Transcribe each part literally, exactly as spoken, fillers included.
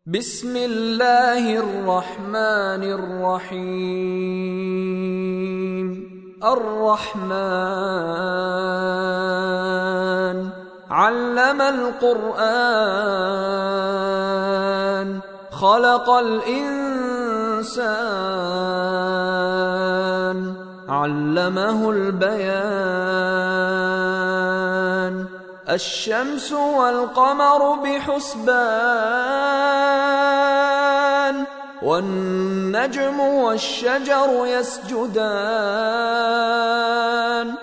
بسم الله الرحمن الرحيم. الرحمن علم القرآن خلق الإنسان علمه البيان. الشمس والقمر بحسبان والنجم والشجر يسجدان.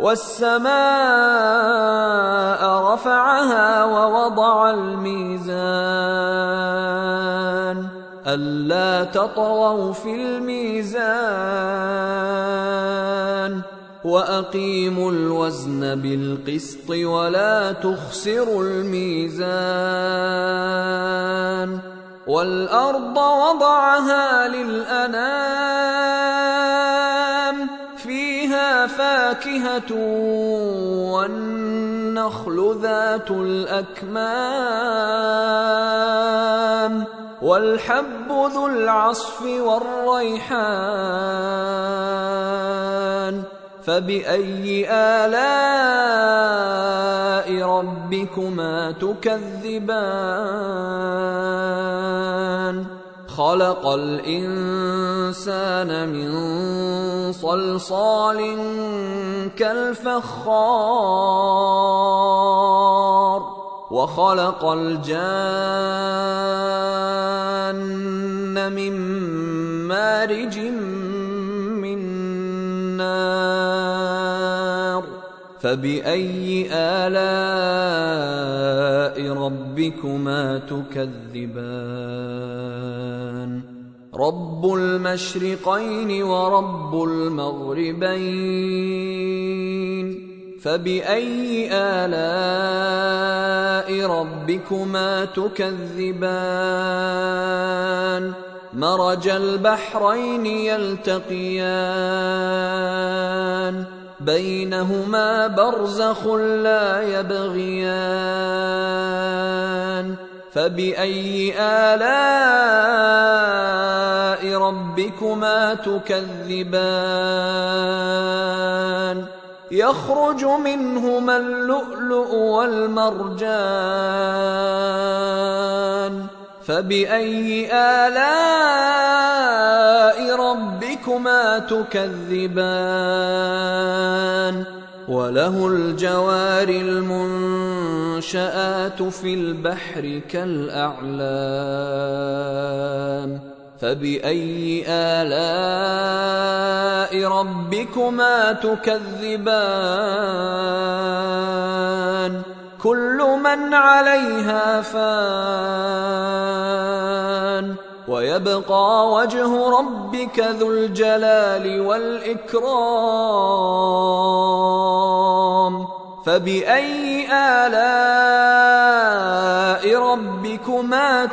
والسماء رفعها ووضع الميزان ألا تطغوا في الميزان وأقيموا الوزن بالقسط ولا تخسروا الميزان. والأرض وضعها للأنام فيها فاكهة والنخل ذات الأكمام والحب ذو العصف والريحان. فبأي آلاء ربكما تكذبان؟ خلق الإنسان من صلصال كالفخار وخلق الجان من مارج من نار. فبأي آلاء ربكما تكذبان؟ رب المشرقين ورب المغربين. فبأي آلاء ربكما تكذبان؟ مرج البحرين يلتقيان بينهما برزخ لا يبغيان. فبأي آلاء ربكما تكذبان؟ يخرج منهما اللؤلؤ والمرجان. فبأي آلاء ربكما تكذبان؟ وله الجوار المنشآت في البحر كالأعلام. فبأي آلاء ربكما تكذبان؟ كل من عليها فان ويبقى وجه ربك ذو الجلال والإكرام. فبأي آلاء ربكما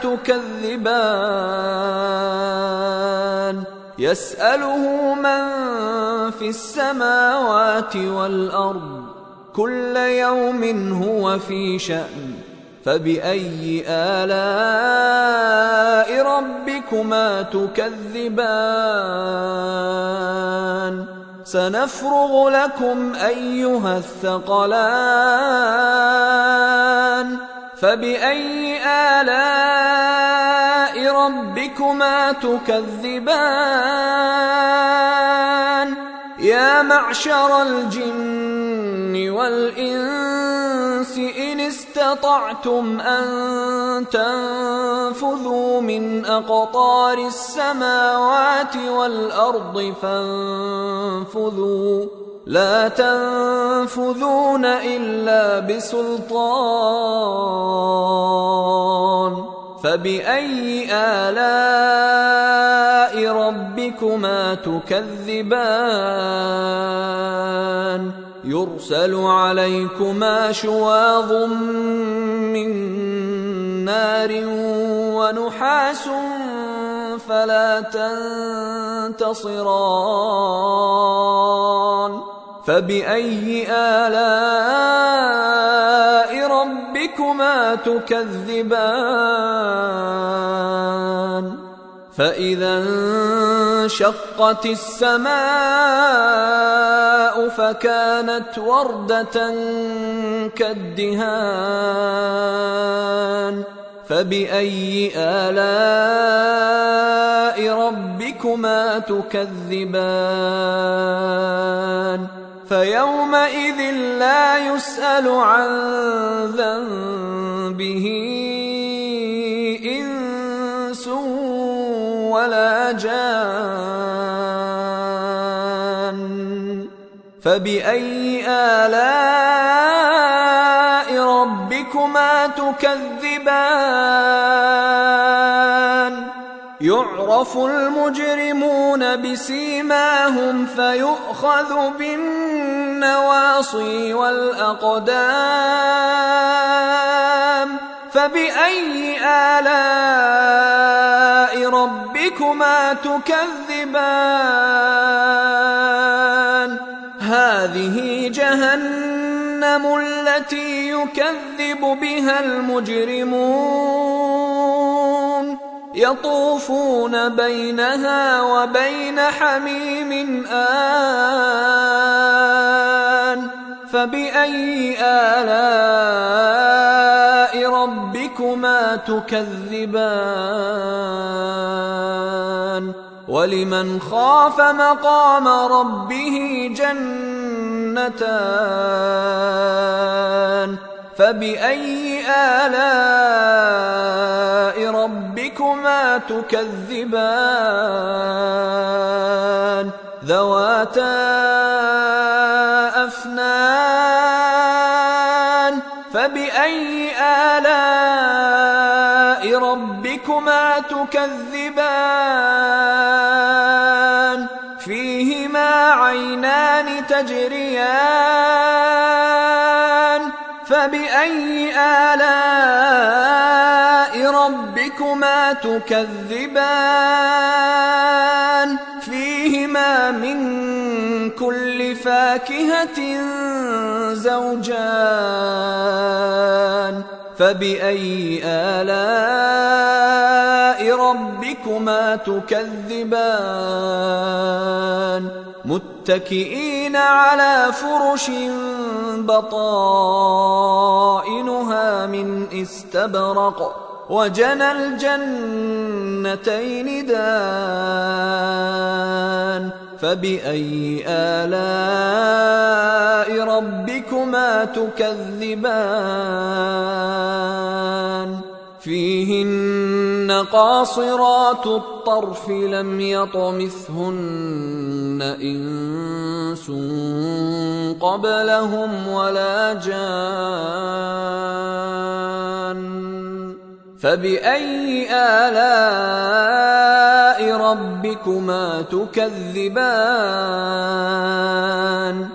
تكذبان؟ يسأله من في السماوات والأرض كل يوم هو في شأن. فبأي آلاء ربكما تكذبان؟ سنفرغ لكم أيها الثقلان. فبأي آلاء ربكما تكذبان؟ يا معشر الجن والإنس إن استطعتم أن تنفذوا من أقطار السماوات والأرض فانفذوا لا تنفذون إلا بسلطان. فبأي آلاء ربكما تكذبان؟ يرسل عليكما شواظ من نار ونحاس فلا تنتصران. فبأي آلاء ربكما تكذبان فإذا انشقت السماء فكانت وردة كالدهان فبأي آلاء ربكما تكذبان فيومئذ لا يسأل عن ذنبه إنس ولا جان فبأي آلاء ربكما تكذبان يعرف المجرمون بسيماهم فيؤخذ بالنواصي والأقدام فبأي آلاء ربكما تكذبان هذه جهنم التي يكذب بها المجرمون يطوفون بينها وبين حميم آن فبأي آلاء ربكما تكذبان ولمن خاف مقام ربه جنتان فبأي آلاء ربكما تكذبان ذواتا أفنان فبأي آلاء ربكما تكذبان فيهما عينان تجريان فبأي آلاء ربكما تكذبان فيهما من كل فاكهة زوجان فبأي آلاء ربكما تكذبان متكئين على فرش بطائنها من استبرق وجنى الجنتين دان فبأي آلاء ربكما تكذبان فيهن قاصرات الطرف لم يطمثهن إنس قبلهم ولا جان فبأي آلاء ربكما تكذبان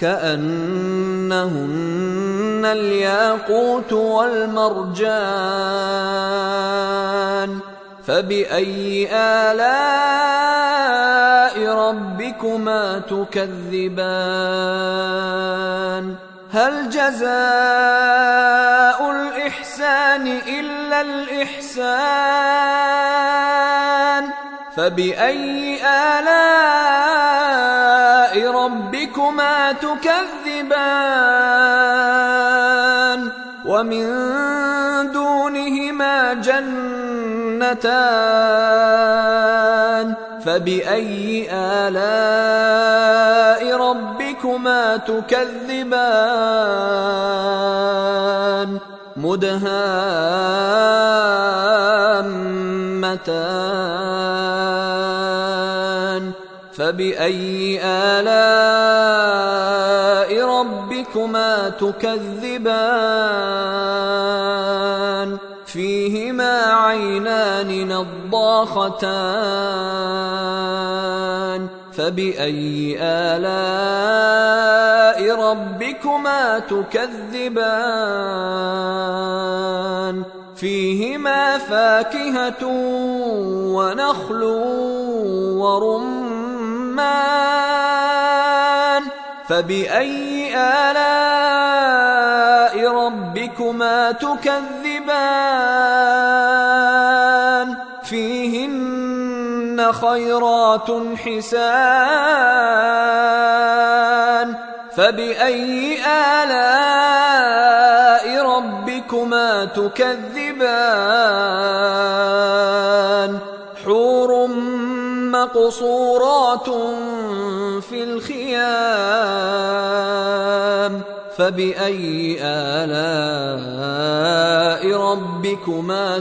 كأنهن الياقوت والمرجان فبأي آلاء ربكما تكذبان هل جزاء الإحسان إلا الإحسان فبأي آلاء ربكما تكذبان ومن دونهما جنتان فبأي آلاء ربكما تكذبان مدهامتان فبأي آلاء ربكما تكذبان فيهما عينان نضاختان فبأي آلاء ربكما تكذبان فيهما فاكهة ونخل ورمان فبأي آلاء ربكما تكذبان فيهن فيهن خيرات حسان فبأي آلاء ربكما تكذبان حور مقصورات في الخيام فبأي آلاء ربكما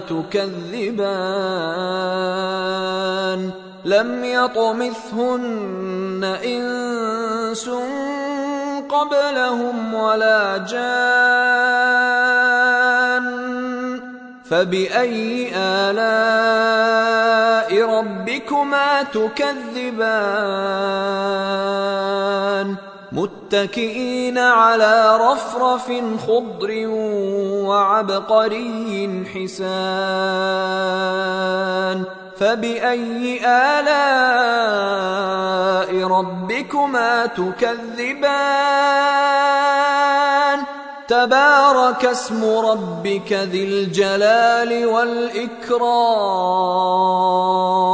تكذبان لم يطمثهن إنس قبلهم ولا جان فبأي آلاء ربكما تكذبان متكئين على رفرف خضر وعبقري حسان فبأي آلاء ربكما تكذبان تبارك اسم ربك ذي الجلال والإكرام